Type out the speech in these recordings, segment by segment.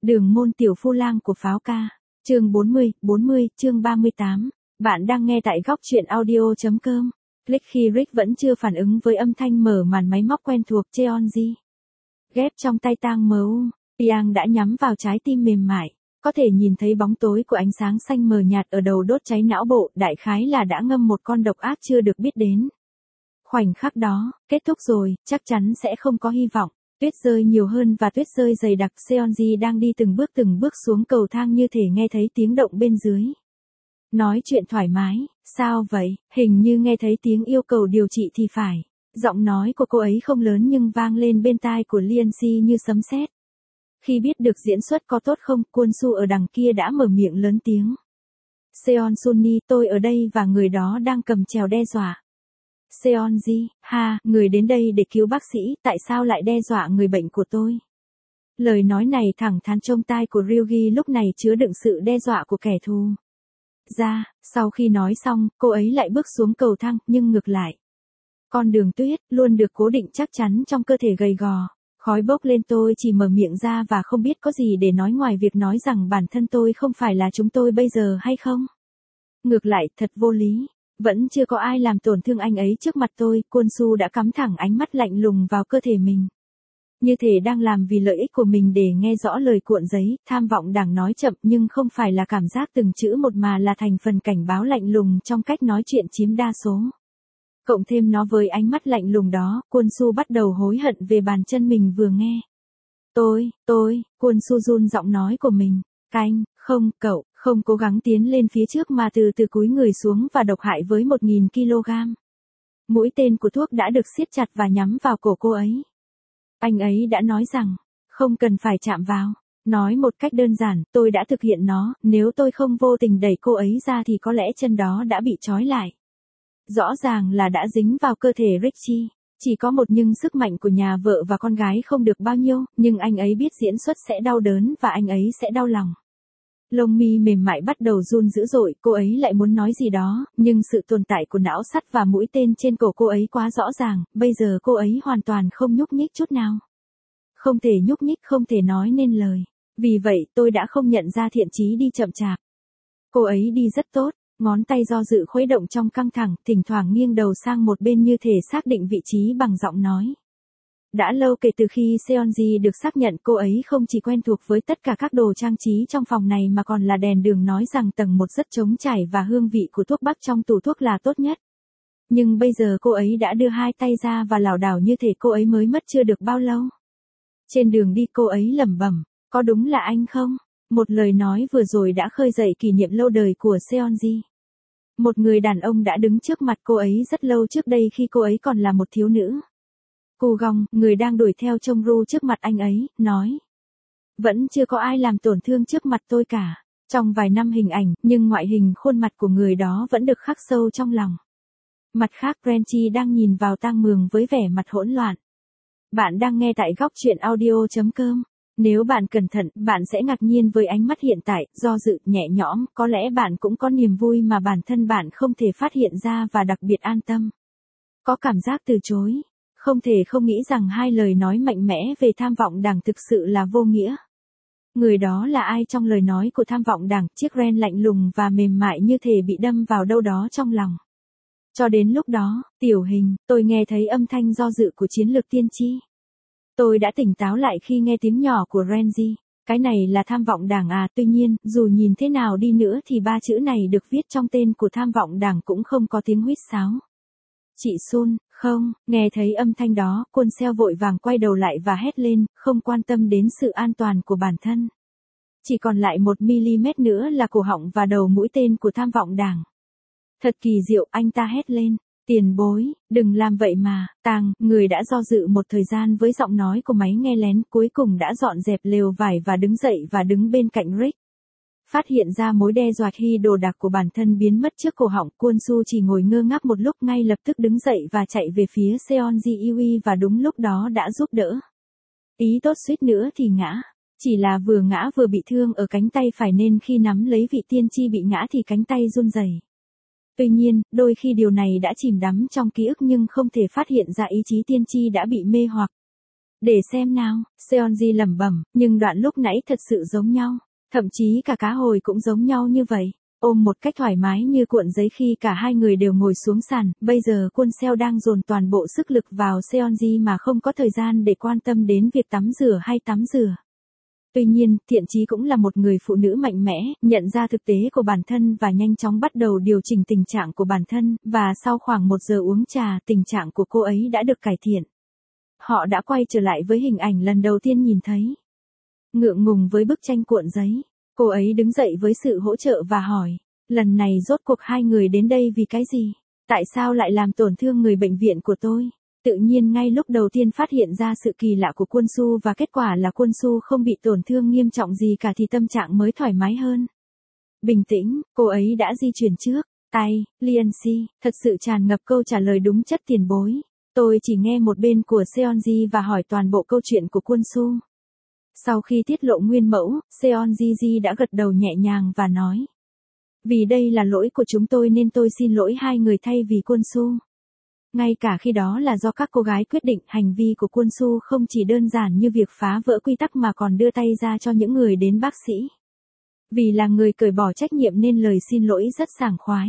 Đường môn tiểu phu lang của pháo ca. Chương 40, chương 38. Bạn đang nghe tại góc truyện audio.com. Click khi Rick vẫn chưa phản ứng với âm thanh mở màn máy móc quen thuộc Cheonji. Ghép trong tay Tang Mu, Piang đã nhắm vào trái tim mềm mại. Có thể nhìn thấy bóng tối của ánh sáng xanh mờ nhạt ở đầu đốt cháy não bộ, đại khái là đã ngâm một con độc ác chưa được biết đến. Khoảnh khắc đó, kết thúc rồi, chắc chắn sẽ không có hy vọng. Tuyết rơi nhiều hơn và tuyết rơi dày đặc. Seonji đang đi từng bước xuống cầu thang như thể nghe thấy tiếng động bên dưới. Nói chuyện thoải mái, sao vậy, hình như nghe thấy tiếng yêu cầu điều trị thì phải. Giọng nói của cô ấy không lớn nhưng vang lên bên tai của Lian Si như sấm sét. Khi biết được diễn xuất có tốt không, Kwon Su ở đằng kia đã mở miệng lớn tiếng. Seon Sunni, tôi ở đây và người đó đang cầm trèo đe dọa. Seonji, ha, người đến đây để cứu bác sĩ, tại sao lại đe dọa người bệnh của tôi? Lời nói này thẳng thắn trong tai của Ryugi lúc này chứa đựng sự đe dọa của kẻ thù. Sau khi nói xong, cô ấy lại bước xuống cầu thang, nhưng ngược lại. Con đường tuyết, luôn được cố định chắc chắn trong cơ thể gầy gò. Khói bốc lên, tôi chỉ mở miệng ra và không biết có gì để nói ngoài việc nói rằng bản thân tôi không phải là chúng tôi bây giờ hay không. Ngược lại, thật vô lý. Vẫn chưa có ai làm tổn thương anh ấy trước mặt tôi, Kwon Su đã cắm thẳng ánh mắt lạnh lùng vào cơ thể mình. Như thể đang làm vì lợi ích của mình để nghe rõ lời cuộn giấy, tham vọng đảng nói chậm nhưng không phải là cảm giác từng chữ một mà là thành phần cảnh báo lạnh lùng trong cách nói chuyện chiếm đa số. Cộng thêm nó với ánh mắt lạnh lùng đó, Kwon Su bắt đầu hối hận về bàn chân mình vừa nghe. Kwon Su run giọng nói của mình. Không, cậu, không cố gắng tiến lên phía trước mà từ từ cúi người xuống và độc hại với 1000 kg. Mũi tên của thuốc đã được siết chặt và nhắm vào cổ cô ấy. Anh ấy đã nói rằng, không cần phải chạm vào. Nói một cách đơn giản, tôi đã thực hiện nó, nếu tôi không vô tình đẩy cô ấy ra thì có lẽ chân đó đã bị trói lại. Rõ ràng là đã dính vào cơ thể Richie. Chỉ có một nhưng sức mạnh của nhà vợ và con gái không được bao nhiêu, nhưng anh ấy biết diễn xuất sẽ đau đớn và anh ấy sẽ đau lòng. Lông mi mềm mại bắt đầu run dữ dội, cô ấy lại muốn nói gì đó, nhưng sự tồn tại của não sắt và mũi tên trên cổ cô ấy quá rõ ràng, bây giờ cô ấy hoàn toàn không nhúc nhích chút nào. Không thể nhúc nhích, không thể nói nên lời. Vì vậy tôi đã không nhận ra Thiện Chí đi chậm chạp. Cô ấy đi rất tốt, ngón tay do dự khuấy động trong căng thẳng, thỉnh thoảng nghiêng đầu sang một bên như thể xác định vị trí bằng giọng nói. Đã lâu kể từ khi Seonji được xác nhận, cô ấy không chỉ quen thuộc với tất cả các đồ trang trí trong phòng này mà còn là đèn đường nói rằng tầng 1 rất trống trải và hương vị của thuốc bắc trong tủ thuốc là tốt nhất. Nhưng bây giờ cô ấy đã đưa hai tay ra và lảo đảo như thể cô ấy mới mất chưa được bao lâu. Trên đường đi cô ấy lẩm bẩm, có đúng là anh không? Một lời nói vừa rồi đã khơi dậy kỷ niệm lâu đời của Seonji. Một người đàn ông đã đứng trước mặt cô ấy rất lâu trước đây khi cô ấy còn là một thiếu nữ. Cô Gong, người đang đuổi theo Chong Ru trước mặt anh ấy, nói. Vẫn chưa có ai làm tổn thương trước mặt tôi cả. Trong vài năm hình ảnh, nhưng ngoại hình khuôn mặt của người đó vẫn được khắc sâu trong lòng. Mặt khác, Renchi đang nhìn vào Tang Mường với vẻ mặt hỗn loạn. Bạn đang nghe tại góc truyện audio.com. Nếu bạn cẩn thận, bạn sẽ ngạc nhiên với ánh mắt hiện tại, do dự, nhẹ nhõm, có lẽ bạn cũng có niềm vui mà bản thân bạn không thể phát hiện ra và đặc biệt an tâm. Có cảm giác từ chối. Không thể không nghĩ rằng hai lời nói mạnh mẽ về tham vọng đảng thực sự là vô nghĩa. Người đó là ai trong lời nói của tham vọng đảng, chiếc ren lạnh lùng và mềm mại như thể bị đâm vào đâu đó trong lòng. Cho đến lúc đó, tiểu hình, tôi nghe thấy âm thanh do dự của chiến lược tiên tri. Tôi đã tỉnh táo lại khi nghe tiếng nhỏ của Renji. Cái này là tham vọng đảng à, tuy nhiên, dù nhìn thế nào đi nữa thì ba chữ này được viết trong tên của tham vọng đảng cũng không có tiếng huýt sáo. Chị Sun, không, nghe thấy âm thanh đó, Kwon Seo vội vàng quay đầu lại và hét lên, không quan tâm đến sự an toàn của bản thân. Chỉ còn lại 1mm nữa là cổ họng và đầu mũi tên của tham vọng đảng. Thật kỳ diệu, anh ta hét lên. Tiền bối, đừng làm vậy mà. Tang, người đã do dự một thời gian với giọng nói của máy nghe lén, cuối cùng đã dọn dẹp lều vải và đứng dậy và đứng bên cạnh Rick. Phát hiện ra mối đe dọa khi đồ đạc của bản thân biến mất trước cổ họng, Kwon Su chỉ ngồi ngơ ngác một lúc, ngay lập tức đứng dậy và chạy về phía Seonji Yui và đúng lúc đó đã giúp đỡ. Ý tốt suýt nữa thì ngã. Chỉ là vừa ngã vừa bị thương ở cánh tay phải nên khi nắm lấy vị tiên tri bị ngã thì cánh tay run rẩy. Tuy nhiên, đôi khi điều này đã chìm đắm trong ký ức nhưng không thể phát hiện ra ý chí tiên tri đã bị mê hoặc. Để xem nào, Seonji lẩm bẩm, nhưng đoạn lúc nãy thật sự giống nhau. Thậm chí cả cá hồi cũng giống nhau như vậy. Ôm một cách thoải mái như cuộn giấy khi cả hai người đều ngồi xuống sàn, bây giờ Kwon Seo đang dồn toàn bộ sức lực vào Seonji mà không có thời gian để quan tâm đến việc tắm rửa hay tắm rửa. Tuy nhiên, Thiện Chí cũng là một người phụ nữ mạnh mẽ, nhận ra thực tế của bản thân và nhanh chóng bắt đầu điều chỉnh tình trạng của bản thân, và sau khoảng 1 giờ uống trà, tình trạng của cô ấy đã được cải thiện. Họ đã quay trở lại với hình ảnh lần đầu tiên nhìn thấy. Ngượng ngùng với bức tranh cuộn giấy, cô ấy đứng dậy với sự hỗ trợ và hỏi, lần này rốt cuộc hai người đến đây vì cái gì? Tại sao lại làm tổn thương người bệnh viện của tôi? Tự nhiên ngay lúc đầu tiên phát hiện ra sự kỳ lạ của Kwon Su và kết quả là Kwon Su không bị tổn thương nghiêm trọng gì cả thì tâm trạng mới thoải mái hơn. Bình tĩnh, cô ấy đã di chuyển trước. Tay, Lian Si, thật sự tràn ngập câu trả lời đúng chất tiền bối. Tôi chỉ nghe một bên của Seonji và hỏi toàn bộ câu chuyện của Kwon Su. Sau khi tiết lộ nguyên mẫu, Seonji đã gật đầu nhẹ nhàng và nói. Vì đây là lỗi của chúng tôi nên tôi xin lỗi hai người thay vì Kwon Su. Ngay cả khi đó là do các cô gái quyết định, hành vi của Kwon Su không chỉ đơn giản như việc phá vỡ quy tắc mà còn đưa tay ra cho những người đến bác sĩ. Vì là người cởi bỏ trách nhiệm nên lời xin lỗi rất sảng khoái.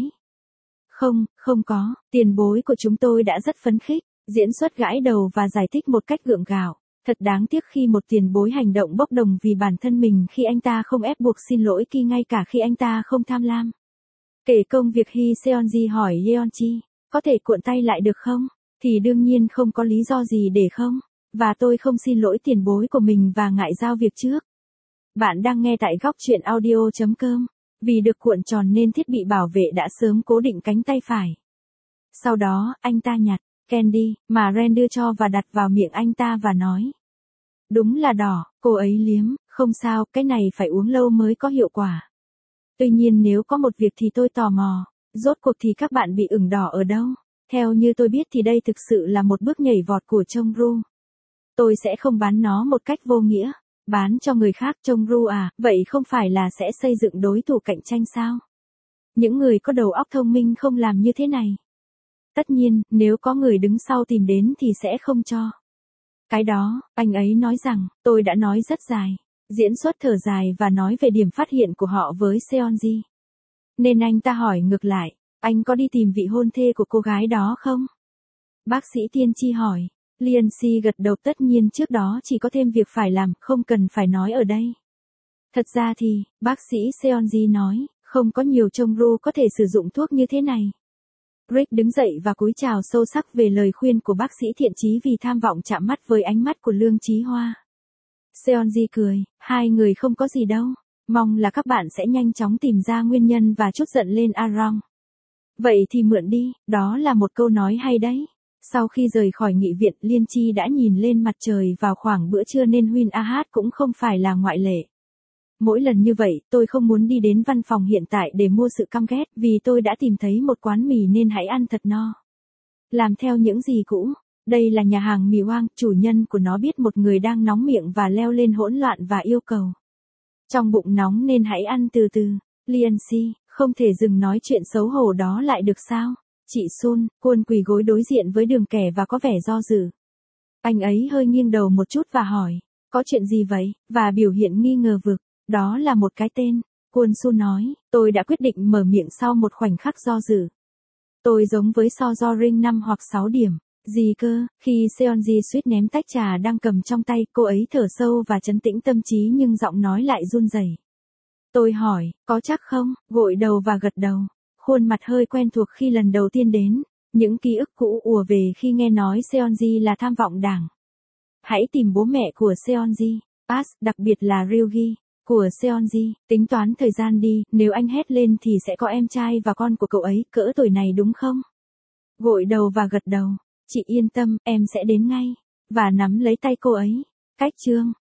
Không có, tiền bối của chúng tôi đã rất phấn khích, diễn xuất gãi đầu và giải thích một cách gượng gạo. Thật đáng tiếc khi một tiền bối hành động bốc đồng vì bản thân mình khi anh ta không ép buộc xin lỗi Ki ngay cả khi anh ta không tham lam. Kể công việc Hee Seonji hỏi Yeonji, có thể cuộn tay lại được không? Thì đương nhiên không có lý do gì để không. Và tôi không xin lỗi tiền bối của mình và ngại giao việc trước. Bạn đang nghe tại góc truyện audio.com. Vì được cuộn tròn nên thiết bị bảo vệ đã sớm cố định cánh tay phải. Sau đó, anh ta nhặt candy mà Ren đưa cho và đặt vào miệng anh ta và nói. Đúng là đỏ, cô ấy liếm, không sao, cái này phải uống lâu mới có hiệu quả. Tuy nhiên nếu có một việc thì tôi tò mò, rốt cuộc thì các bạn bị ửng đỏ ở đâu? Theo như tôi biết thì đây thực sự là một bước nhảy vọt của Chongru. Tôi sẽ không bán nó một cách vô nghĩa. Bán cho người khác Chongru à, vậy không phải là sẽ xây dựng đối thủ cạnh tranh sao? Những người có đầu óc thông minh không làm như thế này. Tất nhiên, nếu có người đứng sau tìm đến thì sẽ không cho. Cái đó, anh ấy nói rằng, tôi đã nói rất dài. Diễn xuất thở dài và nói về điểm phát hiện của họ với Seonji. Nên anh ta hỏi ngược lại, anh có đi tìm vị hôn thê của cô gái đó không? Bác sĩ tiên tri hỏi. Lian Si gật đầu, tất nhiên trước đó chỉ có thêm việc phải làm, không cần phải nói ở đây. Thật ra thì, bác sĩ Seonji nói, không có nhiều Chongru có thể sử dụng thuốc như thế này. Rick đứng dậy và cúi chào sâu sắc về lời khuyên của bác sĩ Thiện Chí vì tham vọng chạm mắt với ánh mắt của Lương Chí Hoa. Seonji cười, hai người không có gì đâu, mong là các bạn sẽ nhanh chóng tìm ra nguyên nhân và trút giận lên Arong. Vậy thì mượn đi, đó là một câu nói hay đấy. Sau khi rời khỏi nghị viện, Liên Chi đã nhìn lên mặt trời vào khoảng bữa trưa nên Huynh Ahat cũng không phải là ngoại lệ. Mỗi lần như vậy, tôi không muốn đi đến văn phòng hiện tại để mua sự căm ghét vì tôi đã tìm thấy một quán mì nên hãy ăn thật no. Làm theo những gì cũ. Đây là nhà hàng mì Hoang, chủ nhân của nó biết một người đang nóng miệng và leo lên hỗn loạn và yêu cầu. Trong bụng nóng nên hãy ăn từ từ. Lian Si, không thể dừng nói chuyện xấu hổ đó lại được sao? Chị Sun, Kwon quỳ gối đối diện với Đường Kẻ và có vẻ do dự. Anh ấy hơi nghiêng đầu một chút và hỏi, có chuyện gì vậy? Và biểu hiện nghi ngờ vực, đó là một cái tên. Kwon Su nói, tôi đã quyết định mở miệng sau một khoảnh khắc do dự. Tôi giống với So Do Ring 5 hoặc 6 điểm. Gì cơ? Khi Seonji suýt ném tách trà đang cầm trong tay, cô ấy thở sâu và trấn tĩnh tâm trí nhưng giọng nói lại run rẩy. Tôi hỏi, có chắc không? Gội đầu và gật đầu. Khuôn mặt hơi quen thuộc khi lần đầu tiên đến. Những ký ức cũ ùa về khi nghe nói Seonji là tham vọng đảng. Hãy tìm bố mẹ của Seonji, Pass, đặc biệt là Ryugi, của Seonji, tính toán thời gian đi, nếu anh hét lên thì sẽ có em trai và con của cậu ấy, cỡ tuổi này đúng không? Gội đầu và gật đầu, chị yên tâm, em sẽ đến ngay, và nắm lấy tay cô ấy. Cách chương